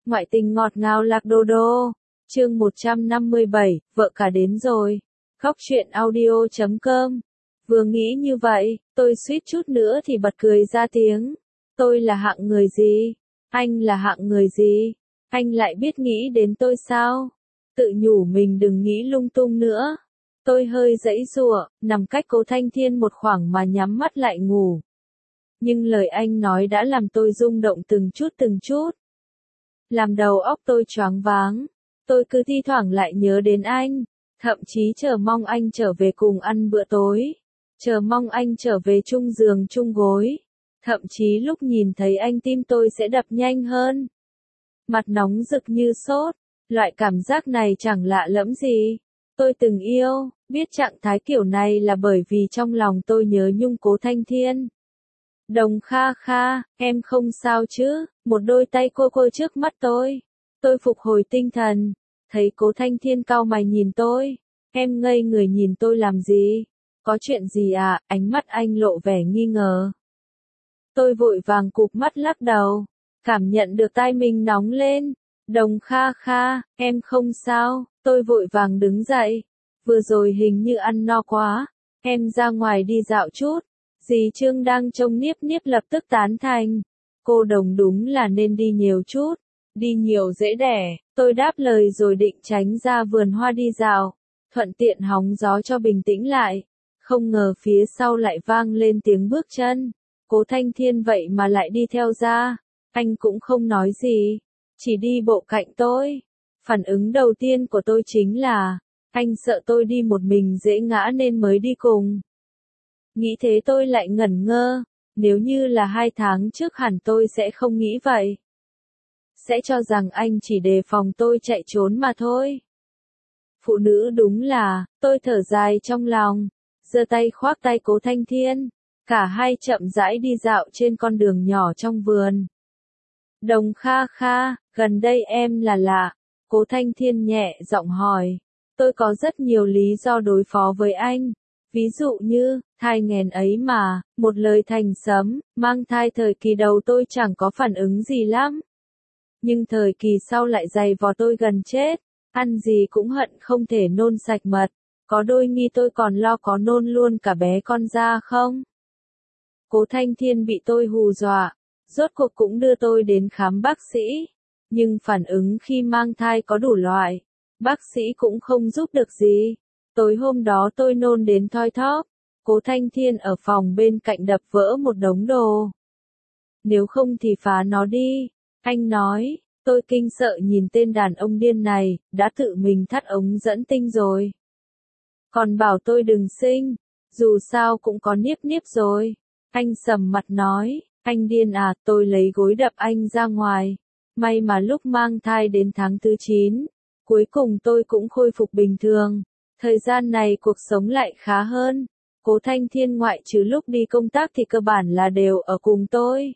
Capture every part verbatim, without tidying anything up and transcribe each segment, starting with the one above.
Ngoại tình ngọt ngào lạc đô đô. Chương một trăm năm mươi bảy, vợ cả đến rồi. Góc truyện audio chấm com. Vừa nghĩ như vậy, tôi suýt chút nữa thì bật cười ra tiếng. Tôi là hạng người gì? Anh là hạng người gì? Anh lại biết nghĩ đến tôi sao? Tự nhủ mình đừng nghĩ lung tung nữa. Tôi hơi giãy giụa, nằm cách Cố Thanh Thiên một khoảng mà nhắm mắt lại ngủ. Nhưng lời anh nói đã làm tôi rung động từng chút từng chút. Làm đầu óc tôi choáng váng. Tôi cứ thi thoảng lại nhớ đến anh, thậm chí chờ mong anh trở về cùng ăn bữa tối, chờ mong anh trở về chung giường chung gối, thậm chí lúc nhìn thấy anh tim tôi sẽ đập nhanh hơn. Mặt nóng rực như sốt, loại cảm giác này chẳng lạ lẫm gì. Tôi từng yêu, biết trạng thái kiểu này là bởi vì trong lòng tôi nhớ nhung Cố Thanh Thiên. Đồng Kha Kha, em không sao chứ? Một đôi tay cô cô trước mắt tôi. Tôi phục hồi tinh thần, thấy Cố Thanh Thiên cau mày nhìn tôi. Em ngây người nhìn tôi làm gì? Có chuyện gì à? Ánh mắt anh lộ vẻ nghi ngờ. Tôi vội vàng cụp mắt lắc đầu, cảm nhận được tai mình nóng lên. Đồng Kha Kha, em không sao? Tôi vội vàng đứng dậy. Vừa rồi hình như ăn no quá, em ra ngoài đi dạo chút. Dì Trương đang trông niếp niếp lập tức tán thành. Cô Đồng đúng là nên đi nhiều chút. Đi nhiều dễ đẻ. Tôi đáp lời rồi định tránh ra vườn hoa đi dạo, thuận tiện hóng gió cho bình tĩnh lại. Không ngờ phía sau lại vang lên tiếng bước chân. Cố Thanh Thiên vậy mà lại đi theo ra. Anh cũng không nói gì, chỉ đi bộ cạnh tôi. Phản ứng đầu tiên của tôi chính là, anh sợ tôi đi một mình dễ ngã nên mới đi cùng. Nghĩ thế tôi lại ngẩn ngơ, nếu như là hai tháng trước hẳn tôi sẽ không nghĩ vậy. Sẽ cho rằng anh chỉ đề phòng tôi chạy trốn mà thôi. Phụ nữ đúng là, tôi thở dài trong lòng, giơ tay khoác tay Cố Thanh Thiên. Cả hai chậm rãi đi dạo trên con đường nhỏ trong vườn. Đồng Kha Kha, gần đây em là lạ. Cố Thanh Thiên nhẹ giọng hỏi. Tôi có rất nhiều lý do đối phó với anh. Ví dụ như, thai nghén ấy mà, một lời thành sấm, mang thai thời kỳ đầu tôi chẳng có phản ứng gì lắm. Nhưng thời kỳ sau lại dày vò tôi gần chết, ăn gì cũng hận không thể nôn sạch mật, có đôi nghi tôi còn lo có nôn luôn cả bé con ra không. Cố Thanh Thiên bị tôi hù dọa, rốt cuộc cũng đưa tôi đến khám bác sĩ, nhưng phản ứng khi mang thai có đủ loại, bác sĩ cũng không giúp được gì. Tối hôm đó tôi nôn đến thoi thóp, Cố Thanh Thiên ở phòng bên cạnh đập vỡ một đống đồ. Nếu không thì phá nó đi, anh nói. Tôi kinh sợ nhìn tên đàn ông điên này, đã tự mình thắt ống dẫn tinh rồi. Còn bảo tôi đừng sinh, dù sao cũng có niếp niếp rồi. Anh sầm mặt nói, anh điên à, tôi lấy gối đập anh ra ngoài. May mà lúc mang thai đến tháng thứ chín, cuối cùng tôi cũng khôi phục bình thường. Thời gian này cuộc sống lại khá hơn. Cố Thanh Thiên ngoại trừ lúc đi công tác thì cơ bản là đều ở cùng tôi.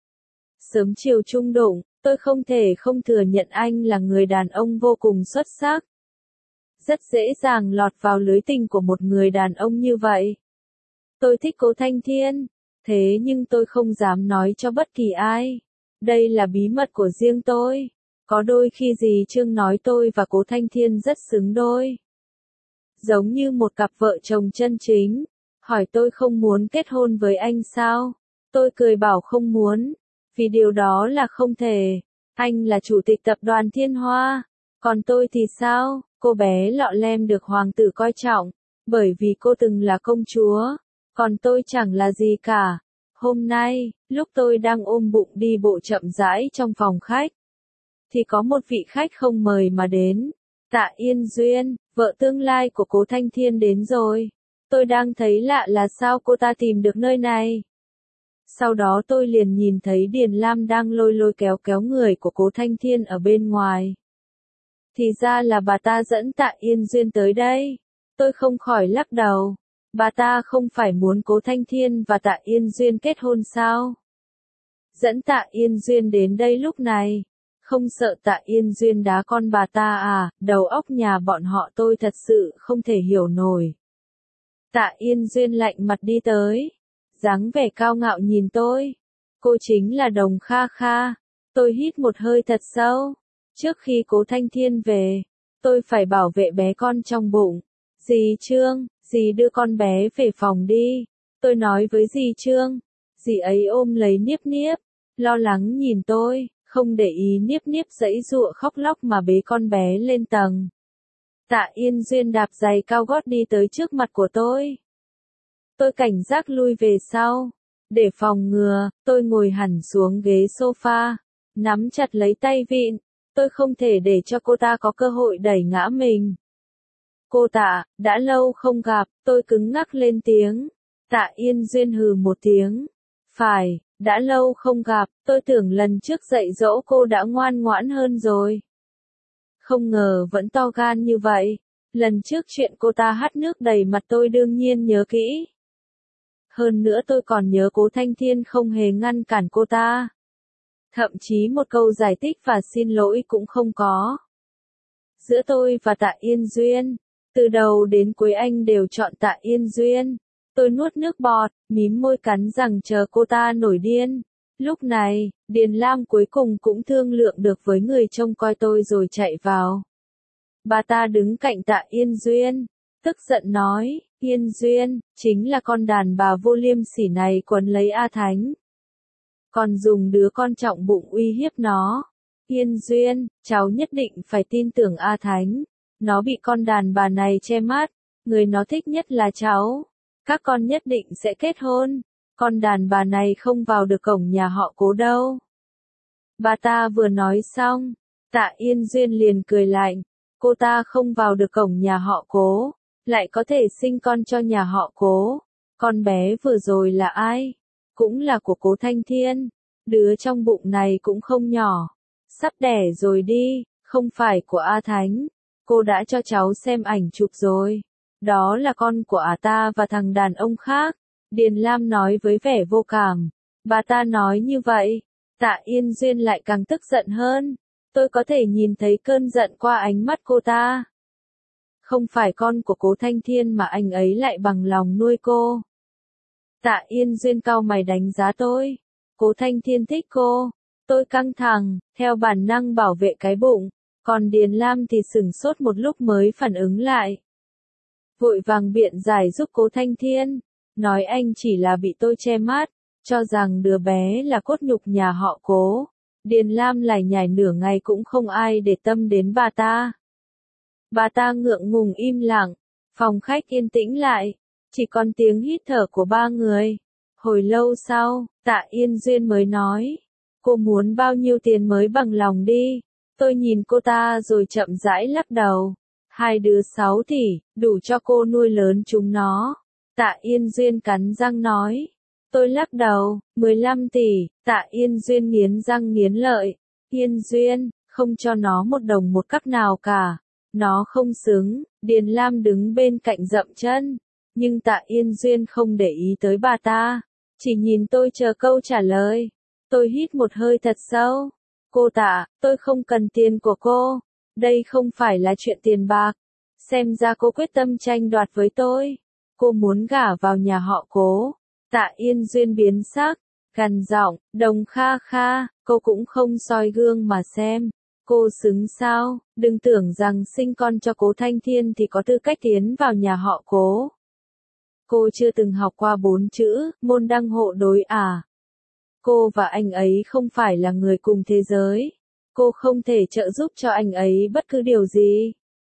Sớm chiều chung đụng, tôi không thể không thừa nhận anh là người đàn ông vô cùng xuất sắc. Rất dễ dàng lọt vào lưới tình của một người đàn ông như vậy. Tôi thích Cố Thanh Thiên, thế nhưng tôi không dám nói cho bất kỳ ai. Đây là bí mật của riêng tôi. Có đôi khi dì Trương nói tôi và Cố Thanh Thiên rất xứng đôi. Giống như một cặp vợ chồng chân chính. Hỏi tôi không muốn kết hôn với anh sao? Tôi cười bảo không muốn. Vì điều đó là không thể. Anh là chủ tịch tập đoàn Thiên Hoa. Còn tôi thì sao? Cô bé lọ lem được hoàng tử coi trọng. Bởi vì cô từng là công chúa. Còn tôi chẳng là gì cả. Hôm nay, lúc tôi đang ôm bụng đi bộ chậm rãi trong phòng khách, thì có một vị khách không mời mà đến. Tạ Yên Duyên, vợ tương lai của Cố Thanh Thiên đến rồi. Tôi đang thấy lạ là sao cô ta tìm được nơi này. Sau đó tôi liền nhìn thấy Điền Lam đang lôi lôi kéo kéo người của Cố Thanh Thiên ở bên ngoài. Thì ra là bà ta dẫn Tạ Yên Duyên tới đây. Tôi không khỏi lắc đầu. Bà ta không phải muốn Cố Thanh Thiên và Tạ Yên Duyên kết hôn sao? Dẫn Tạ Yên Duyên đến đây lúc này. Không sợ Tạ Yên Duyên đá con bà ta à? Đầu óc nhà bọn họ tôi thật sự không thể hiểu nổi. Tạ Yên Duyên lạnh mặt đi tới. Dáng vẻ cao ngạo nhìn tôi. Cô chính là Đồng Kha Kha. Tôi hít một hơi thật sâu. Trước khi Cố Thanh Thiên về, tôi phải bảo vệ bé con trong bụng. Dì Trương, dì đưa con bé về phòng đi. Tôi nói với dì Trương. Dì ấy ôm lấy Niếp Niếp, lo lắng nhìn tôi, không để ý Niếp Niếp giãy giụa khóc lóc mà bế con bé lên tầng. Tạ Yên Duyên đạp giày cao gót đi tới trước mặt của tôi. Tôi cảnh giác lui về sau. Để phòng ngừa, tôi ngồi hẳn xuống ghế sofa, nắm chặt lấy tay vịn. Tôi không thể để cho cô ta có cơ hội đẩy ngã mình. Cô Tạ, đã lâu không gặp, tôi cứng ngắc lên tiếng. Tạ Yên Duyên hừ một tiếng. Phải, đã lâu không gặp, tôi tưởng lần trước dạy dỗ cô đã ngoan ngoãn hơn rồi. Không ngờ vẫn to gan như vậy. Lần trước chuyện cô ta hắt nước đầy mặt tôi đương nhiên nhớ kỹ. Hơn nữa tôi còn nhớ Cố Thanh Thiên không hề ngăn cản cô ta. Thậm chí một câu giải thích và xin lỗi cũng không có. Giữa tôi và Tạ Yên Duyên, từ đầu đến cuối anh đều chọn Tạ Yên Duyên. Tôi nuốt nước bọt, mím môi cắn răng chờ cô ta nổi điên. Lúc này, Điền Lam cuối cùng cũng thương lượng được với người trông coi tôi rồi chạy vào. Bà ta đứng cạnh Tạ Yên Duyên, tức giận nói, Yên Duyên, chính là con đàn bà vô liêm sỉ này quấn lấy A Thánh. Còn dùng đứa con trọng bụng uy hiếp nó. Yên Duyên, cháu nhất định phải tin tưởng A Thánh. Nó bị con đàn bà này che mắt, người nó thích nhất là cháu. Các con nhất định sẽ kết hôn. Con đàn bà này không vào được cổng nhà họ Cố đâu. Bà ta vừa nói xong, Tạ Yên Duyên liền cười lạnh. Cô ta không vào được cổng nhà họ Cố, lại có thể sinh con cho nhà họ Cố. Con bé vừa rồi là ai? Cũng là của Cố Thanh Thiên. Đứa trong bụng này cũng không nhỏ. Sắp đẻ rồi đi, không phải của A Thánh. Cô đã cho cháu xem ảnh chụp rồi. Đó là con của ả ta và thằng đàn ông khác. Điền Lam nói với vẻ vô cảm. Bà ta nói như vậy. Tạ Yên Duyên lại càng tức giận hơn. Tôi có thể nhìn thấy cơn giận qua ánh mắt cô ta. Không phải con của Cố Thanh Thiên mà anh ấy lại bằng lòng nuôi cô. Tạ Yên Duyên cau mày đánh giá tôi. Cố Thanh Thiên thích cô. Tôi căng thẳng, theo bản năng bảo vệ cái bụng. Còn Điền Lam thì sửng sốt một lúc mới phản ứng lại. Vội vàng biện giải giúp Cố Thanh Thiên. Nói anh chỉ là bị tôi che mắt. Cho rằng đứa bé là cốt nhục nhà họ Cố. Điền Lam lải nhải nửa ngày cũng không ai để tâm đến bà ta. Bà ta ngượng ngùng im lặng. Phòng khách yên tĩnh lại. Chỉ còn tiếng hít thở của ba người. Hồi lâu sau, Tạ Yên Duyên mới nói. Cô muốn bao nhiêu tiền mới bằng lòng đi. Tôi nhìn cô ta rồi chậm rãi lắc đầu. Hai đứa sáu tỷ, đủ cho cô nuôi lớn chúng nó. Tạ Yên Duyên cắn răng nói. Tôi lắc đầu, mười lăm tỷ, Tạ Yên Duyên nghiến răng nghiến lợi. Yên Duyên, không cho nó một đồng một cắc nào cả. Nó không xứng. Điền Lam đứng bên cạnh dậm chân. Nhưng Tạ Yên Duyên không để ý tới bà ta. Chỉ nhìn tôi chờ câu trả lời. Tôi hít một hơi thật sâu. Cô Tạ, tôi không cần tiền của cô. Đây không phải là chuyện tiền bạc. Xem ra cô quyết tâm tranh đoạt với tôi. Cô muốn gả vào nhà họ Cố. Tạ Yên Duyên biến sắc, gằn giọng, Đồng Kha Kha, cô cũng không soi gương mà xem. Cô xứng sao, đừng tưởng rằng sinh con cho Cố Thanh Thiên thì có tư cách tiến vào nhà họ Cố. Cô chưa từng học qua bốn chữ, môn đăng hộ đối à. Cô và anh ấy không phải là người cùng thế giới. Cô không thể trợ giúp cho anh ấy bất cứ điều gì.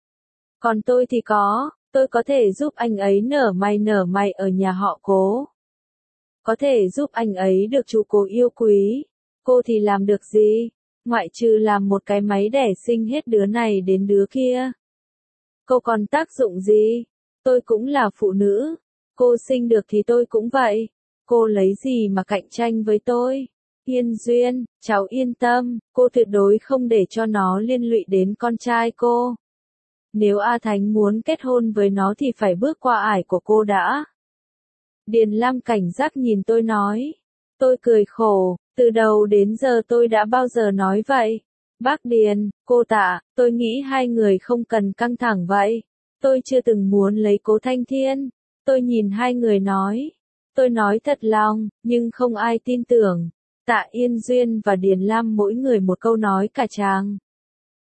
Còn tôi thì có, tôi có thể giúp anh ấy nở mày nở mày ở nhà họ Cố. Có thể giúp anh ấy được chú Cố yêu quý. Cô thì làm được gì? Ngoại trừ làm một cái máy đẻ sinh hết đứa này đến đứa kia. Cô còn tác dụng gì? Tôi cũng là phụ nữ. Cô sinh được thì tôi cũng vậy. Cô lấy gì mà cạnh tranh với tôi? Yên Duyên, cháu yên tâm, cô tuyệt đối không để cho nó liên lụy đến con trai cô. Nếu A Thánh muốn kết hôn với nó thì phải bước qua ải của cô đã. Điền Lam cảnh giác nhìn tôi nói. Tôi cười khổ, từ đầu đến giờ tôi đã bao giờ nói vậy. Bác Điền, cô Tạ, tôi nghĩ hai người không cần căng thẳng vậy. Tôi chưa từng muốn lấy Cố Thanh Thiên. Tôi nhìn hai người nói. Tôi nói thật lòng, nhưng không ai tin tưởng. Tạ Yên Duyên và Điền Lam mỗi người một câu nói cả tràng.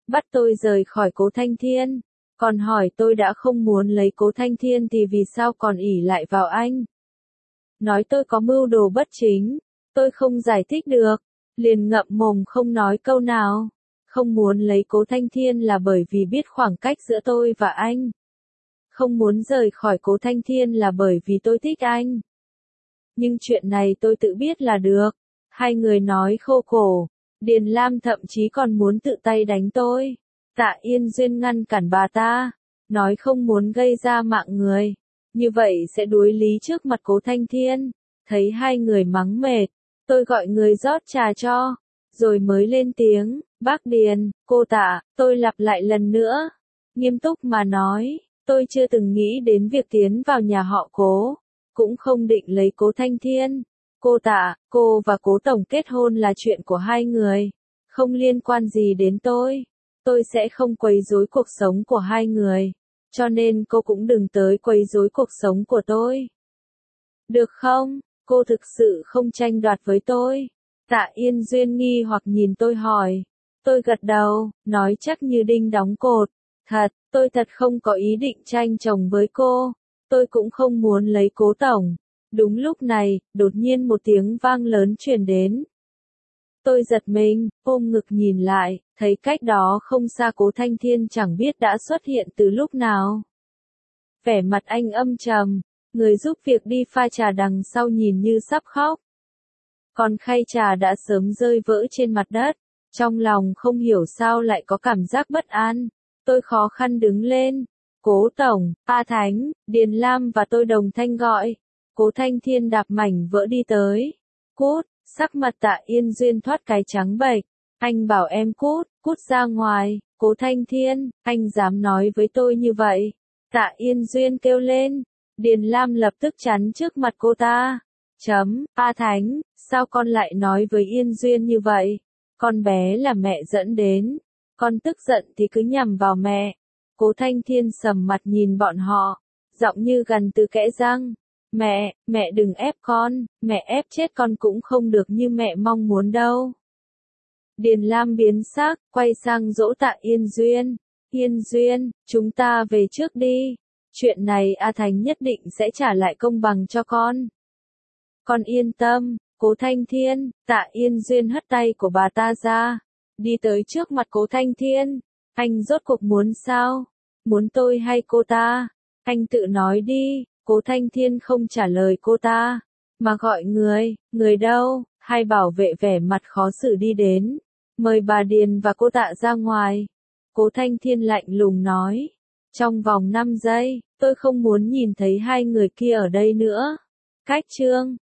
bắt tôi rời khỏi Cố Thanh Thiên, còn hỏi tôi đã không muốn lấy Cố Thanh Thiên thì vì sao còn ỷ lại vào anh. Nói tôi có mưu đồ bất chính, tôi không giải thích được, liền ngậm mồm không nói câu nào. Không muốn lấy Cố Thanh Thiên là bởi vì biết khoảng cách giữa tôi và anh. Không muốn rời khỏi Cố Thanh Thiên là bởi vì tôi thích anh. Nhưng chuyện này tôi tự biết là được. Hai người nói khô cổ. Điền Lam thậm chí còn muốn tự tay đánh tôi. Tạ Yên Duyên ngăn cản bà ta. Nói không muốn gây ra mạng người. Như vậy sẽ đối lý trước mặt Cố Thanh Thiên. Thấy hai người mắng mệt. Tôi gọi người rót trà cho. Rồi mới lên tiếng. Bác Điền, cô Tạ, tôi lặp lại lần nữa. Nghiêm túc mà nói. Tôi chưa từng nghĩ đến việc tiến vào nhà họ Cố. Cũng không định lấy Cố Thanh Thiên. Cô Tạ, cô và Cố Tổng kết hôn là chuyện của hai người. Không liên quan gì đến tôi. Tôi sẽ không quấy rối cuộc sống của hai người. Cho nên cô cũng đừng tới quấy rối cuộc sống của tôi. Được không? Cô thực sự không tranh đoạt với tôi. Tạ Yên Duyên nghi hoặc nhìn tôi hỏi. Tôi gật đầu, nói chắc như đinh đóng cột. Thật, tôi thật không có ý định tranh chồng với cô. Tôi cũng không muốn lấy Cố Tổng. Đúng lúc này, đột nhiên một tiếng vang lớn truyền đến. Tôi giật mình, ôm ngực nhìn lại, thấy cách đó không xa Cố Thanh Thiên chẳng biết đã xuất hiện từ lúc nào. Vẻ mặt anh âm trầm, người giúp việc đi pha trà đằng sau nhìn như sắp khóc. Còn khay trà đã sớm rơi vỡ trên mặt đất, trong lòng không hiểu sao lại có cảm giác bất an. Tôi khó khăn đứng lên. Cố Tổng, A Thánh, Điền Lam và tôi đồng thanh gọi. Cố Thanh Thiên đạp mảnh vỡ đi tới. Cút, sắc mặt Tạ Yên Duyên thoát cái trắng bệch. Anh bảo em cút, cút ra ngoài. Cố Thanh Thiên, anh dám nói với tôi như vậy. Tạ Yên Duyên kêu lên. Điền Lam lập tức chắn trước mặt cô ta. Chấm, A Thánh, sao con lại nói với Yên Duyên như vậy? Con bé là mẹ dẫn đến. Con tức giận thì cứ nhằm vào mẹ. Cố Thanh Thiên sầm mặt nhìn bọn họ, giọng như gằn từ kẽ răng. Mẹ, mẹ đừng ép con, mẹ ép chết con cũng không được như mẹ mong muốn đâu. Điền Lam biến sắc, quay sang dỗ Tạ Yên Duyên. Yên Duyên, chúng ta về trước đi. Chuyện này A Thành nhất định sẽ trả lại công bằng cho con. Con yên tâm, Cố Thanh Thiên. Tạ Yên Duyên hất tay của bà ta ra, đi tới trước mặt Cố Thanh Thiên. Anh rốt cuộc muốn sao? Muốn tôi hay cô ta? Anh tự nói đi. Cố Thanh Thiên không trả lời cô ta, mà gọi người. Người đâu? Hai bảo vệ vẻ mặt khó xử đi đến, mời bà Điền và cô Tạ ra ngoài. Cố Thanh Thiên lạnh lùng nói. Trong vòng năm giây, tôi không muốn nhìn thấy hai người kia ở đây nữa. Cách chương